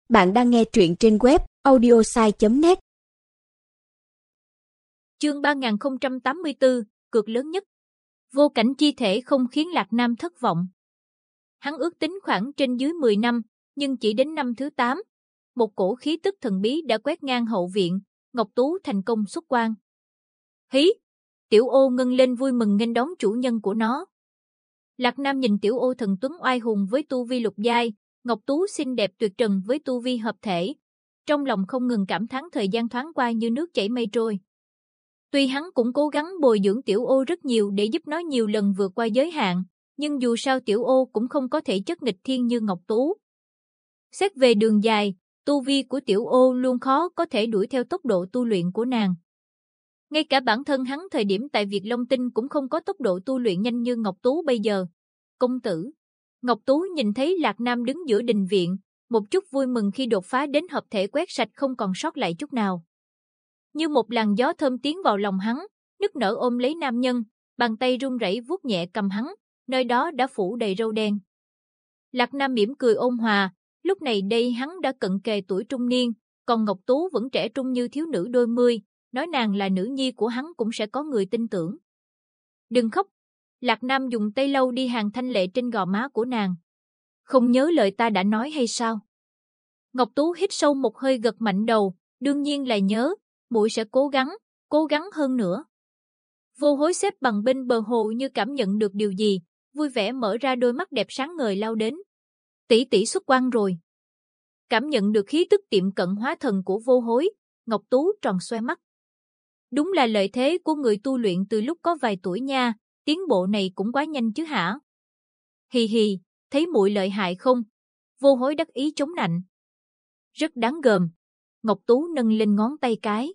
Bạn đang nghe truyện trên web audiosai.net. Chương 3084, cược lớn nhất. Vô cảnh chi thể không khiến Lạc Nam thất vọng. Hắn ước tính khoảng trên dưới 10 năm, nhưng chỉ đến năm thứ 8, một cổ khí tức thần bí đã quét ngang hậu viện, Ngọc Tú thành công xuất quan. Hí! Tiểu Ô ngân lên vui mừng nghênh đón chủ nhân của nó. Lạc Nam nhìn Tiểu Ô thần tuấn oai hùng với tu vi lục giai, Ngọc Tú xinh đẹp tuyệt trần với tu vi hợp thể. Trong lòng không ngừng cảm thán thời gian thoáng qua như nước chảy mây trôi. Tuy hắn cũng cố gắng bồi dưỡng Tiểu Ô rất nhiều để giúp nó nhiều lần vượt qua giới hạn, nhưng dù sao Tiểu Ô cũng không có thể chất nghịch thiên như Ngọc Tú. Xét về đường dài, tu vi của Tiểu Ô luôn khó có thể đuổi theo tốc độ tu luyện của nàng. Ngay cả bản thân hắn thời điểm tại Việt Long Tinh cũng không có tốc độ tu luyện nhanh như Ngọc Tú bây giờ. Công tử. Ngọc Tú nhìn thấy Lạc Nam đứng giữa đình viện, một chút vui mừng khi đột phá đến hợp thể quét sạch không còn sót lại chút nào. Như một làn gió thơm tiến vào lòng hắn, nức nở ôm lấy nam nhân, bàn tay run rẩy vuốt nhẹ cầm hắn, nơi đó đã phủ đầy râu đen. Lạc Nam mỉm cười ôn hòa, lúc này đây hắn đã cận kề tuổi trung niên, còn Ngọc Tú vẫn trẻ trung như thiếu nữ đôi mươi, nói nàng là nữ nhi của hắn cũng sẽ có người tin tưởng. Đừng khóc. Lạc Nam dùng tay lau đi hàng thanh lệ trên gò má của nàng. Không nhớ lời ta đã nói hay sao? Ngọc Tú hít sâu một hơi gật mạnh đầu, đương nhiên là nhớ, muội sẽ cố gắng hơn nữa. Vô Hối xếp bằng bên bờ hồ như cảm nhận được điều gì, vui vẻ mở ra đôi mắt đẹp sáng ngời lao đến. Tỷ tỷ xuất quan rồi. Cảm nhận được khí tức tiệm cận hóa thần của Vô Hối, Ngọc Tú tròn xoe mắt. Đúng là lợi thế của người tu luyện từ lúc có vài tuổi nha, tiến bộ này cũng quá nhanh chứ hả? Hì hì, thấy muội lợi hại không? Vô Hối đắc ý chống nạnh. Rất đáng gờm. Ngọc Tú nâng lên ngón tay cái.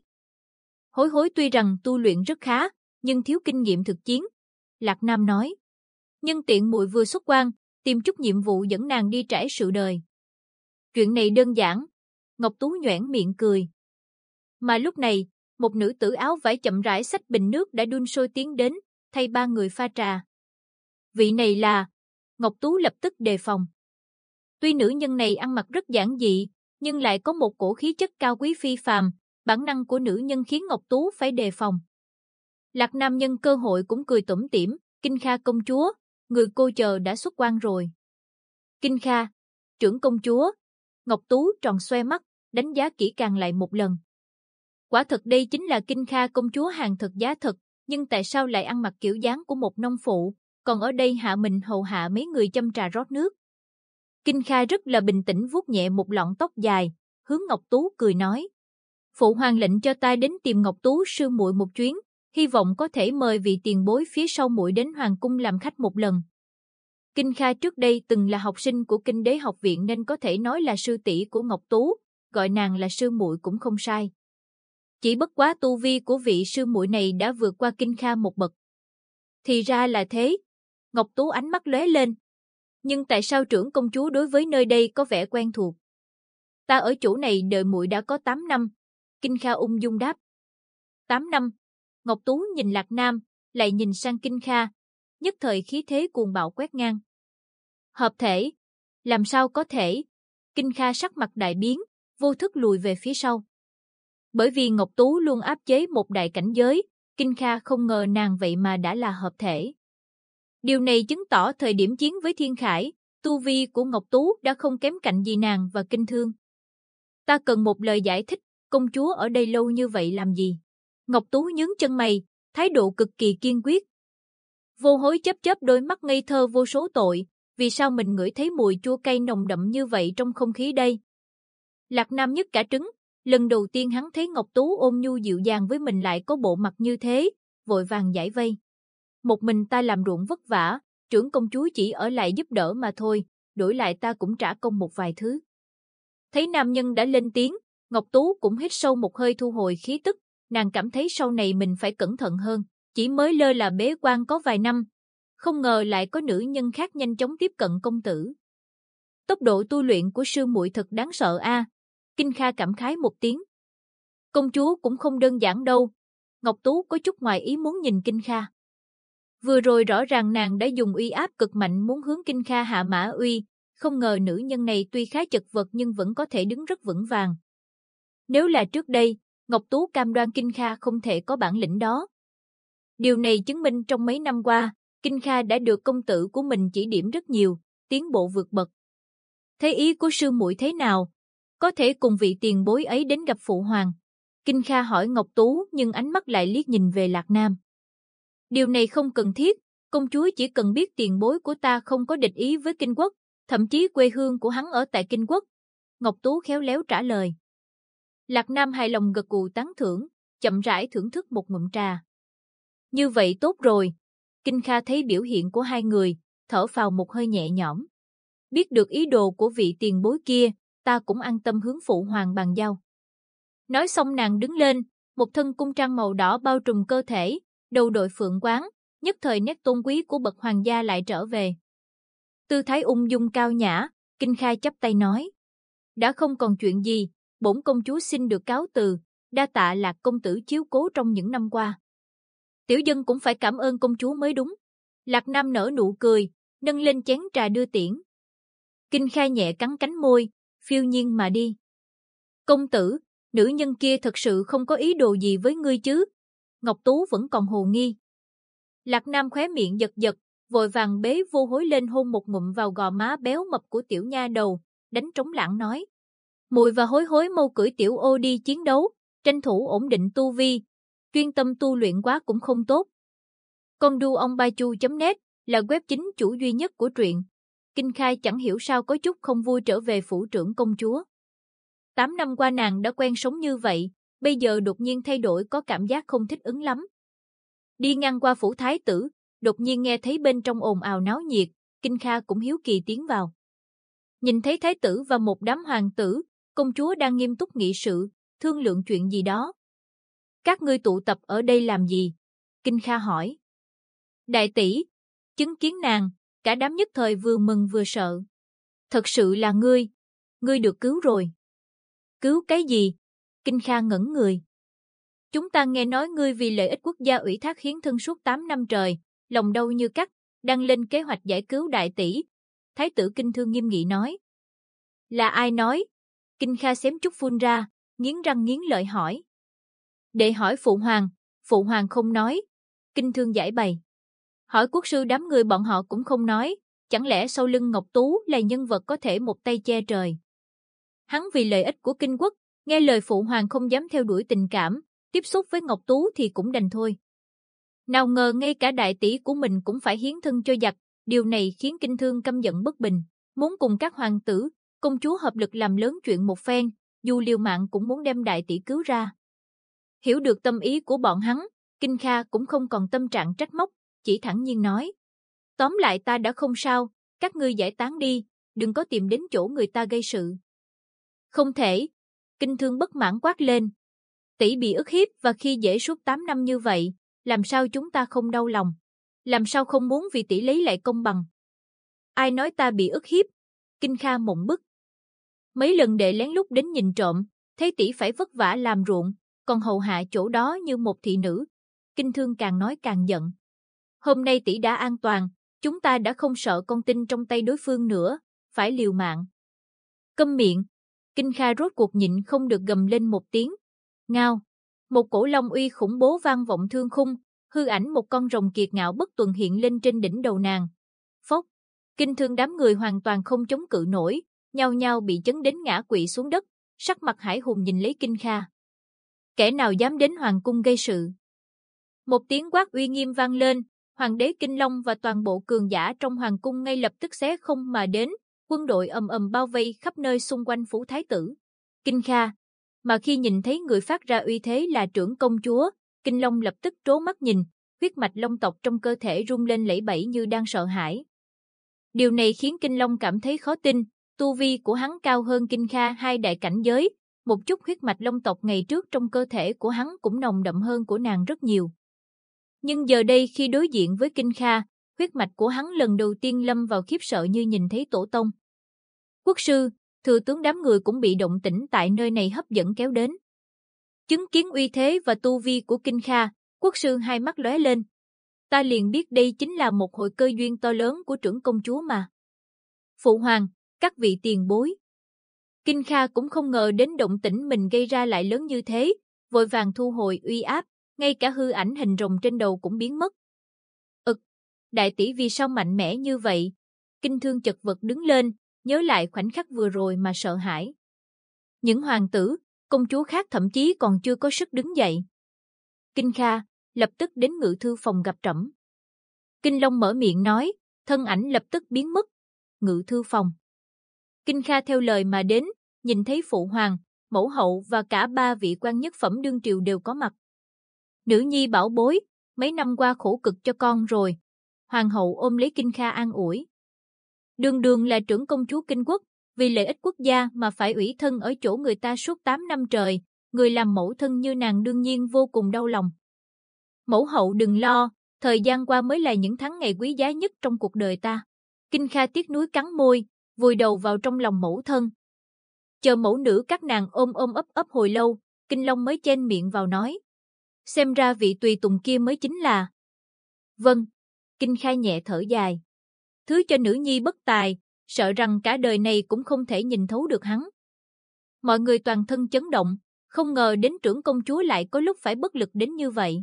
Hối Hối tuy rằng tu luyện rất khá, nhưng thiếu kinh nghiệm thực chiến. Lạc Nam nói. Nhưng tiện muội vừa xuất quan, tìm chút nhiệm vụ dẫn nàng đi trải sự đời. Chuyện này đơn giản. Ngọc Tú nhoẻn miệng cười. Mà lúc này, một nữ tử áo vải chậm rãi xách bình nước đã đun sôi tiến đến, thay ba người pha trà. Vị này là... Ngọc Tú lập tức đề phòng. Tuy nữ nhân này ăn mặc rất giản dị, nhưng lại có một cổ khí chất cao quý phi phàm, bản năng của nữ nhân khiến Ngọc Tú phải đề phòng. Lạc Nam nhân cơ hội cũng cười tủm tỉm, Kinh Kha công chúa, người cô chờ đã xuất quan rồi. Kinh Kha, trưởng công chúa. Ngọc Tú tròn xoe mắt, đánh giá kỹ càng lại một lần. Quả thật đây chính là Kinh Kha công chúa hàng thật giá thật, nhưng tại sao lại ăn mặc kiểu dáng của một nông phụ, còn ở đây hạ mình hầu hạ mấy người châm trà rót nước. Kinh Kha rất là bình tĩnh vuốt nhẹ một lọn tóc dài, hướng Ngọc Tú cười nói. Phụ hoàng lệnh cho ta đến tìm Ngọc Tú sư muội một chuyến, hy vọng có thể mời vị tiền bối phía sau muội đến hoàng cung làm khách một lần. Kinh Kha trước đây từng là học sinh của Kinh Đế học viện nên có thể nói là sư tỷ của Ngọc Tú, gọi nàng là sư muội cũng không sai. Chỉ bất quá tu vi của vị sư muội này đã vượt qua Kinh Kha một bậc. Thì ra là thế. Ngọc Tú ánh mắt lóe lên. Nhưng tại sao trưởng công chúa đối với nơi đây có vẻ quen thuộc? Ta ở chỗ này đợi muội đã có 8 năm. Kinh Kha ung dung đáp. 8 năm. Ngọc Tú nhìn Lạc Nam, lại nhìn sang Kinh Kha. Nhất thời khí thế cuồng bạo quét ngang. Hợp thể. Làm sao có thể? Kinh Kha sắc mặt đại biến, vô thức lùi về phía sau. Bởi vì Ngọc Tú luôn áp chế một đại cảnh giới, Kinh Kha không ngờ nàng vậy mà đã là hợp thể. Điều này chứng tỏ thời điểm chiến với Thiên Khải, tu vi của Ngọc Tú đã không kém cạnh gì nàng và Kinh Thương. Ta cần một lời giải thích, công chúa ở đây lâu như vậy làm gì? Ngọc Tú nhướng chân mày, thái độ cực kỳ kiên quyết. Vô Hối chớp chớp đôi mắt ngây thơ vô số tội, vì sao mình ngửi thấy mùi chua cay nồng đậm như vậy trong không khí đây? Lạc Nam nhức cả trứng, lần đầu tiên hắn thấy Ngọc Tú ôm nhu dịu dàng với mình lại có bộ mặt như thế, vội vàng giải vây. Một mình ta làm ruộng vất vả, trưởng công chúa chỉ ở lại giúp đỡ mà thôi, đổi lại ta cũng trả công một vài thứ. Thấy nam nhân đã lên tiếng, Ngọc Tú cũng hít sâu một hơi thu hồi khí tức, nàng cảm thấy sau này mình phải cẩn thận hơn, chỉ mới lơ là bế quan có vài năm, không ngờ lại có nữ nhân khác nhanh chóng tiếp cận công tử. Tốc độ tu luyện của sư muội thật đáng sợ a. Kinh Kha cảm khái một tiếng. Công chúa cũng không đơn giản đâu. Ngọc Tú có chút ngoài ý muốn nhìn Kinh Kha. Vừa rồi rõ ràng nàng đã dùng uy áp cực mạnh muốn hướng Kinh Kha hạ mã uy, không ngờ nữ nhân này tuy khá chật vật nhưng vẫn có thể đứng rất vững vàng. Nếu là trước đây, Ngọc Tú cam đoan Kinh Kha không thể có bản lĩnh đó. Điều này chứng minh trong mấy năm qua, Kinh Kha đã được công tử của mình chỉ điểm rất nhiều, tiến bộ vượt bậc. Thế ý của sư muội thế nào? Có thể cùng vị tiền bối ấy đến gặp phụ hoàng. Kinh Kha hỏi Ngọc Tú nhưng ánh mắt lại liếc nhìn về Lạc Nam. Điều này không cần thiết, công chúa chỉ cần biết tiền bối của ta không có địch ý với Kinh Quốc, thậm chí quê hương của hắn ở tại Kinh Quốc. Ngọc Tú khéo léo trả lời. Lạc Nam hài lòng gật gù tán thưởng, chậm rãi thưởng thức một ngụm trà. Như vậy tốt rồi. Kinh Kha thấy biểu hiện của hai người, thở phào một hơi nhẹ nhõm. Biết được ý đồ của vị tiền bối kia, ta cũng an tâm hướng phụ hoàng bàn giao. Nói xong nàng đứng lên, một thân cung trang màu đỏ bao trùm cơ thể, đầu đội phượng quáng, nhất thời nét tôn quý của bậc hoàng gia lại trở về. Tư thái ung dung cao nhã, Kinh Kha chắp tay nói. Đã không còn chuyện gì, bổn công chúa xin được cáo từ, đa tạ Lạc công tử chiếu cố trong những năm qua. Tiểu dân cũng phải cảm ơn công chúa mới đúng. Lạc Nam nở nụ cười, nâng lên chén trà đưa tiễn. Kinh Kha nhẹ cắn cánh môi, phiêu nhiên mà đi. Công tử, nữ nhân kia thật sự không có ý đồ gì với ngươi chứ? Ngọc Tú vẫn còn hồ nghi. Lạc Nam khóe miệng giật giật, vội vàng bế Vô Hối lên hôn một ngụm vào gò má béo mập của tiểu nha đầu, đánh trống lảng nói. Muội và Hối Hối mau cưỡi tiểu ô đi chiến đấu, tranh thủ ổn định tu vi, chuyên tâm tu luyện quá cũng không tốt. Conduonbaichu.net là web chính chủ duy nhất của truyện. Kinh Kha chẳng hiểu sao có chút không vui trở về phủ trưởng công chúa. 8 năm qua nàng đã quen sống như vậy, bây giờ đột nhiên thay đổi có cảm giác không thích ứng lắm. Đi ngang qua phủ thái tử, đột nhiên nghe thấy bên trong ồn ào náo nhiệt, Kinh Kha cũng hiếu kỳ tiến vào. Nhìn thấy thái tử và một đám hoàng tử, công chúa đang nghiêm túc nghị sự, thương lượng chuyện gì đó. Các ngươi tụ tập ở đây làm gì? Kinh Kha hỏi. Đại tỷ, chứng kiến nàng, cả đám nhất thời vừa mừng vừa sợ. Thật sự là ngươi được cứu rồi. Cứu cái gì? Kinh Kha ngẩn người. Chúng ta nghe nói ngươi vì lợi ích quốc gia ủy thác hiến thân suốt 8 năm trời, lòng đau như cắt, đang lên kế hoạch giải cứu đại tỷ. Thái tử Kinh Thương nghiêm nghị nói. Là ai nói? Kinh Kha xém chút phun ra, nghiến răng nghiến lợi hỏi. Để hỏi phụ hoàng không nói. Kinh Thương giải bày. Hỏi quốc sư đám người bọn họ cũng không nói, chẳng lẽ sau lưng Ngọc Tú là nhân vật có thể một tay che trời. Hắn vì lợi ích của Kinh Quốc, nghe lời phụ hoàng không dám theo đuổi tình cảm, tiếp xúc với Ngọc Tú thì cũng đành thôi. Nào ngờ ngay cả đại tỷ của mình cũng phải hiến thân cho giặc, điều này khiến Kinh Thương căm giận bất bình, muốn cùng các hoàng tử, công chúa hợp lực làm lớn chuyện một phen, dù liều mạng cũng muốn đem đại tỷ cứu ra. Hiểu được tâm ý của bọn hắn, Kinh Kha cũng không còn tâm trạng trách móc, chỉ thẳng nhiên nói. Tóm lại ta đã không sao, các ngươi giải tán đi, đừng có tìm đến chỗ người ta gây sự. Không thể. Kinh Thương bất mãn quát lên. Tỷ bị ức hiếp và khi dễ suốt 8 năm như vậy, làm sao chúng ta không đau lòng? Làm sao không muốn vì tỷ lấy lại công bằng? Ai nói ta bị ức hiếp? Kinh Kha mộng bức. Mấy lần đệ lén lút đến nhìn trộm, thấy tỷ phải vất vả làm ruộng, còn hầu hạ chỗ đó như một thị nữ. Kinh Thương càng nói càng giận. Hôm nay tỷ đã an toàn, chúng ta đã không sợ con tin trong tay đối phương nữa, phải liều mạng. Câm miệng. Kinh Kha rốt cuộc nhịn không được gầm lên một tiếng. Ngao. Một cổ long uy khủng bố vang vọng thương khung, hư ảnh một con rồng kiệt ngạo bất tuần hiện lên trên đỉnh đầu nàng. Phốc. Kinh Thương đám người hoàn toàn không chống cự nổi, nhao nhao bị chấn đến ngã quỵ xuống đất, sắc mặt hải hùng nhìn lấy Kinh Kha. Kẻ nào dám đến hoàng cung gây sự? Một tiếng quát uy nghiêm vang lên, hoàng đế Kinh Long và toàn bộ cường giả trong hoàng cung ngay lập tức xé không mà đến, quân đội ầm ầm bao vây khắp nơi xung quanh phủ thái tử. Kinh Kha, mà khi nhìn thấy người phát ra uy thế là trưởng công chúa, Kinh Long lập tức trố mắt nhìn, huyết mạch long tộc trong cơ thể rung lên lẫy bẫy như đang sợ hãi. Điều này khiến Kinh Long cảm thấy khó tin, tu vi của hắn cao hơn Kinh Kha 2 đại cảnh giới, một chút huyết mạch long tộc ngày trước trong cơ thể của hắn cũng nồng đậm hơn của nàng rất nhiều. Nhưng giờ đây khi đối diện với Kinh Kha, huyết mạch của hắn lần đầu tiên lâm vào khiếp sợ như nhìn thấy tổ tông. Quốc sư, thừa tướng đám người cũng bị động tĩnh tại nơi này hấp dẫn kéo đến. Chứng kiến uy thế và tu vi của Kinh Kha, quốc sư hai mắt lóe lên. Ta liền biết đây chính là một hội cơ duyên to lớn của trưởng công chúa mà. Phụ hoàng, Các vị tiền bối. Kinh Kha cũng không ngờ đến động tĩnh mình gây ra lại lớn như thế, vội vàng thu hồi uy áp, ngay cả hư ảnh hình rồng trên đầu cũng biến mất. Đại tỷ vì sao mạnh mẽ như vậy? Kinh Thương chật vật đứng lên, nhớ lại khoảnh khắc vừa rồi mà sợ hãi. Những hoàng tử, công chúa khác thậm chí còn chưa có sức đứng dậy. Kinh Kha, lập tức đến ngự thư phòng gặp trẫm. Kinh Long mở miệng nói, thân ảnh lập tức biến mất. Ngự thư phòng. Kinh Kha theo lời mà đến, nhìn thấy phụ hoàng, mẫu hậu và cả ba vị quan nhất phẩm đương triều đều có mặt. Nữ nhi bảo bối, mấy năm qua khổ cực cho con rồi. Hoàng hậu ôm lấy Kinh Kha an ủi. Đường Đường là trưởng công chúa Kinh quốc, vì lợi ích quốc gia mà phải ủy thân ở chỗ người ta suốt 8 năm trời, người làm mẫu thân như nàng đương nhiên vô cùng đau lòng. Mẫu hậu đừng lo, thời gian qua mới là những tháng ngày quý giá nhất trong cuộc đời ta. Kinh Kha tiếc nuối cắn môi, vùi đầu vào trong lòng mẫu thân. Chờ mẫu nữ các nàng ôm ấp hồi lâu, Kinh Long mới chen miệng vào nói. Xem ra vị tùy tùng kia mới chính là... Vâng. Kinh Kha nhẹ thở dài. Thứ cho nữ nhi bất tài, sợ rằng cả đời này cũng không thể nhìn thấu được hắn. Mọi người toàn thân chấn động, không ngờ đến trưởng công chúa lại có lúc phải bất lực đến như vậy.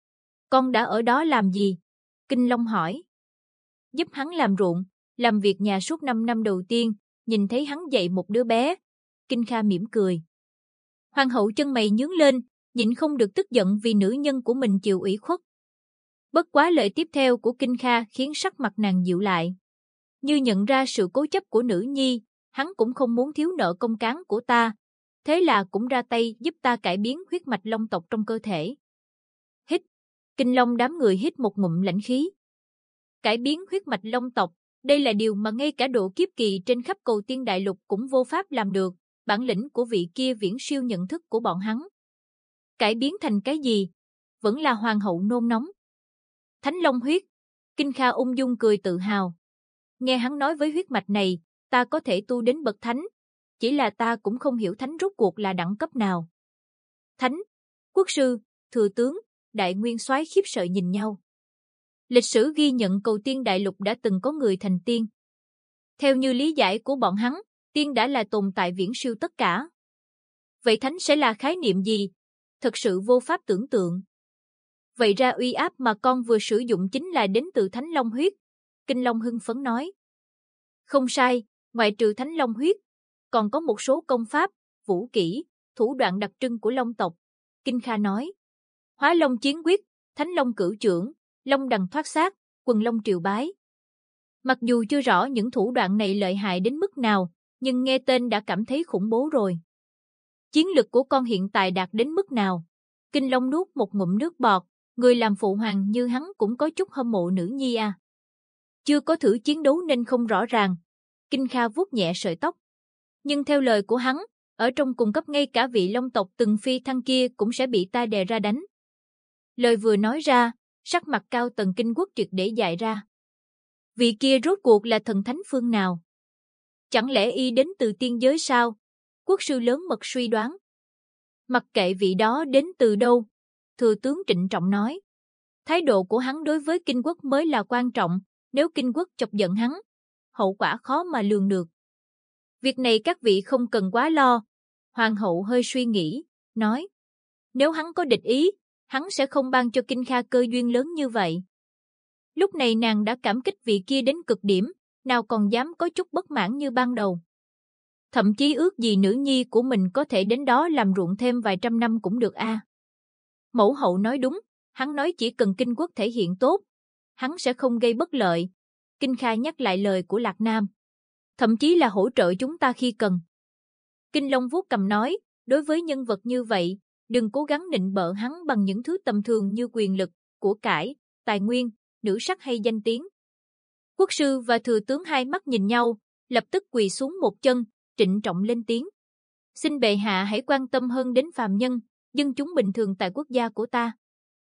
Con đã ở đó làm gì? Kinh Long hỏi. Giúp hắn làm ruộng, làm việc nhà suốt 5 năm đầu tiên, nhìn thấy hắn dạy một đứa bé. Kinh Kha mỉm cười. Hoàng hậu chân mày nhướng lên, nhịn không được tức giận vì nữ nhân của mình chịu ủy khuất. Bất quá lời tiếp theo của Kinh Kha khiến sắc mặt nàng dịu lại. Như nhận ra sự cố chấp của nữ nhi, hắn cũng không muốn thiếu nợ công cán của ta. Thế là cũng ra tay giúp ta cải biến huyết mạch long tộc trong cơ thể. Hít. Kinh Long đám người hít một ngụm lãnh khí. Cải biến huyết mạch long tộc, đây là điều mà ngay cả độ kiếp kỳ trên khắp cầu tiên đại lục cũng vô pháp làm được, bản lĩnh của vị kia viễn siêu nhận thức của bọn hắn. Cải biến thành cái gì? Vẫn là hoàng hậu nôn nóng. Thánh Long huyết. Kinh Kha ung dung cười tự hào. Nghe hắn nói với huyết mạch này, ta có thể tu đến bậc thánh. Chỉ là ta cũng không hiểu thánh rốt cuộc là đẳng cấp nào. Thánh, quốc sư, thừa tướng, đại nguyên soái khiếp sợ nhìn nhau. Lịch sử ghi nhận cầu tiên đại lục đã từng có người thành tiên. Theo như lý giải của bọn hắn, tiên đã là tồn tại viễn siêu tất cả. Vậy thánh sẽ là khái niệm gì? Thật sự vô pháp tưởng tượng. Vậy ra uy áp mà con vừa sử dụng chính là đến từ Thánh Long huyết. Kinh Long hưng phấn nói. Không sai, ngoại trừ Thánh Long huyết, còn có một số công pháp, vũ kỹ, thủ đoạn đặc trưng của Long tộc. Kinh Kha nói. Hóa Long chiến quyết, Thánh Long cửu trưởng, Long đằng thoát xác, quần Long triều bái. Mặc dù chưa rõ những thủ đoạn này lợi hại đến mức nào, nhưng nghe tên đã cảm thấy khủng bố rồi. Chiến lực của con hiện tại đạt đến mức nào? Kinh Long nuốt một ngụm nước bọt, người làm phụ hoàng như hắn cũng có chút hâm mộ nữ nhi à. Chưa có thử chiến đấu nên không rõ ràng. Kinh Kha vuốt nhẹ sợi tóc. Nhưng theo lời của hắn, ở trong cùng cấp ngay cả vị Long tộc từng phi thăng kia cũng sẽ bị ta đè ra đánh. Lời vừa nói ra, sắc mặt Cao Tần Kinh Quốc triệt để dại ra. Vị kia rốt cuộc là thần thánh phương nào? Chẳng lẽ y đến từ tiên giới sao? Quốc sư lớn mật suy đoán. Mặc kệ vị đó đến từ đâu, thừa tướng trịnh trọng nói. Thái độ của hắn đối với Kinh Quốc mới là quan trọng, nếu Kinh Quốc chọc giận hắn, hậu quả khó mà lường được. Việc này các vị không cần quá lo. Hoàng hậu hơi suy nghĩ, nói. Nếu hắn có địch ý, hắn sẽ không ban cho Kinh Kha cơ duyên lớn như vậy. Lúc này nàng đã cảm kích vị kia đến cực điểm, nào còn dám có chút bất mãn như ban đầu. Thậm chí ước gì nữ nhi của mình có thể đến đó làm ruộng thêm vài trăm năm cũng được a. Mẫu hậu nói đúng, hắn nói chỉ cần Kinh Quốc thể hiện tốt, hắn sẽ không gây bất lợi. Kinh Kha nhắc lại lời của Lạc Nam. Thậm chí là hỗ trợ chúng ta khi cần. Kinh Long vuốt cằm nói, đối với nhân vật như vậy, đừng cố gắng nịnh bợ hắn bằng những thứ tầm thường như quyền lực, của cải, tài nguyên, nữ sắc hay danh tiếng. Quốc sư và thừa tướng hai mắt nhìn nhau, lập tức quỳ xuống một chân, trịnh trọng lên tiếng. Xin bệ hạ hãy quan tâm hơn đến phàm nhân, dân chúng bình thường tại quốc gia của ta.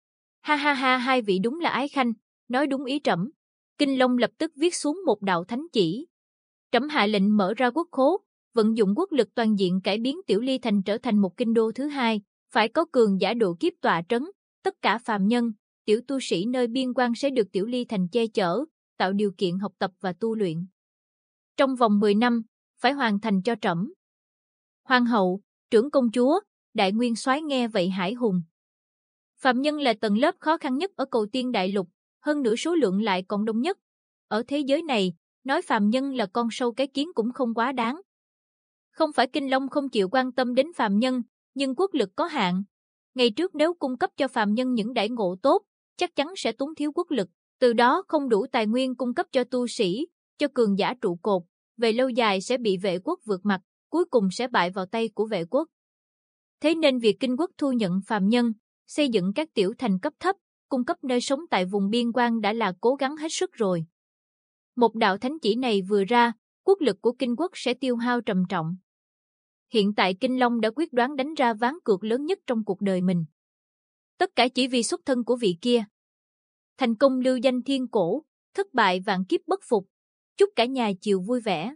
Ha ha ha, hai vị đúng là ái khanh, nói đúng ý trẫm. Kinh Long lập tức viết xuống một đạo thánh chỉ. Trẫm hạ lệnh mở ra quốc khố, vận dụng quốc lực toàn diện cải biến Tiểu Ly Thành trở thành một kinh đô thứ hai, phải có cường giả độ kiếp tọa trấn, tất cả phàm nhân, tiểu tu sĩ nơi biên quan sẽ được Tiểu Ly Thành che chở, tạo điều kiện học tập và tu luyện. Trong vòng 10 năm, phải hoàn thành cho trẫm. Hoàng hậu, trưởng công chúa, đại nguyên soái nghe vậy hải hùng. Phạm nhân là tầng lớp khó khăn nhất ở Cầu Tiên Đại Lục, hơn nữa số lượng lại còn đông nhất. Ở thế giới này, nói phạm nhân là con sâu cái kiến cũng không quá đáng. Không phải Kinh Long không chịu quan tâm đến phạm nhân, nhưng quốc lực có hạn. Ngày trước nếu cung cấp cho phạm nhân những đãi ngộ tốt, chắc chắn sẽ túng thiếu quốc lực, từ đó không đủ tài nguyên cung cấp cho tu sĩ, cho cường giả trụ cột, về lâu dài sẽ bị vệ quốc vượt mặt, cuối cùng sẽ bại vào tay của vệ quốc. Thế nên việc Kinh quốc thu nhận phạm nhân, xây dựng các tiểu thành cấp thấp, cung cấp nơi sống tại vùng biên quan đã là cố gắng hết sức rồi. Một đạo thánh chỉ này vừa ra, quốc lực của Kinh quốc sẽ tiêu hao trầm trọng. Hiện tại Kinh Long đã quyết đoán đánh ra ván cược lớn nhất trong cuộc đời mình. Tất cả chỉ vì xuất thân của vị kia. Thành công lưu danh thiên cổ, thất bại vạn kiếp bất phục. Chúc cả nhà chiều vui vẻ.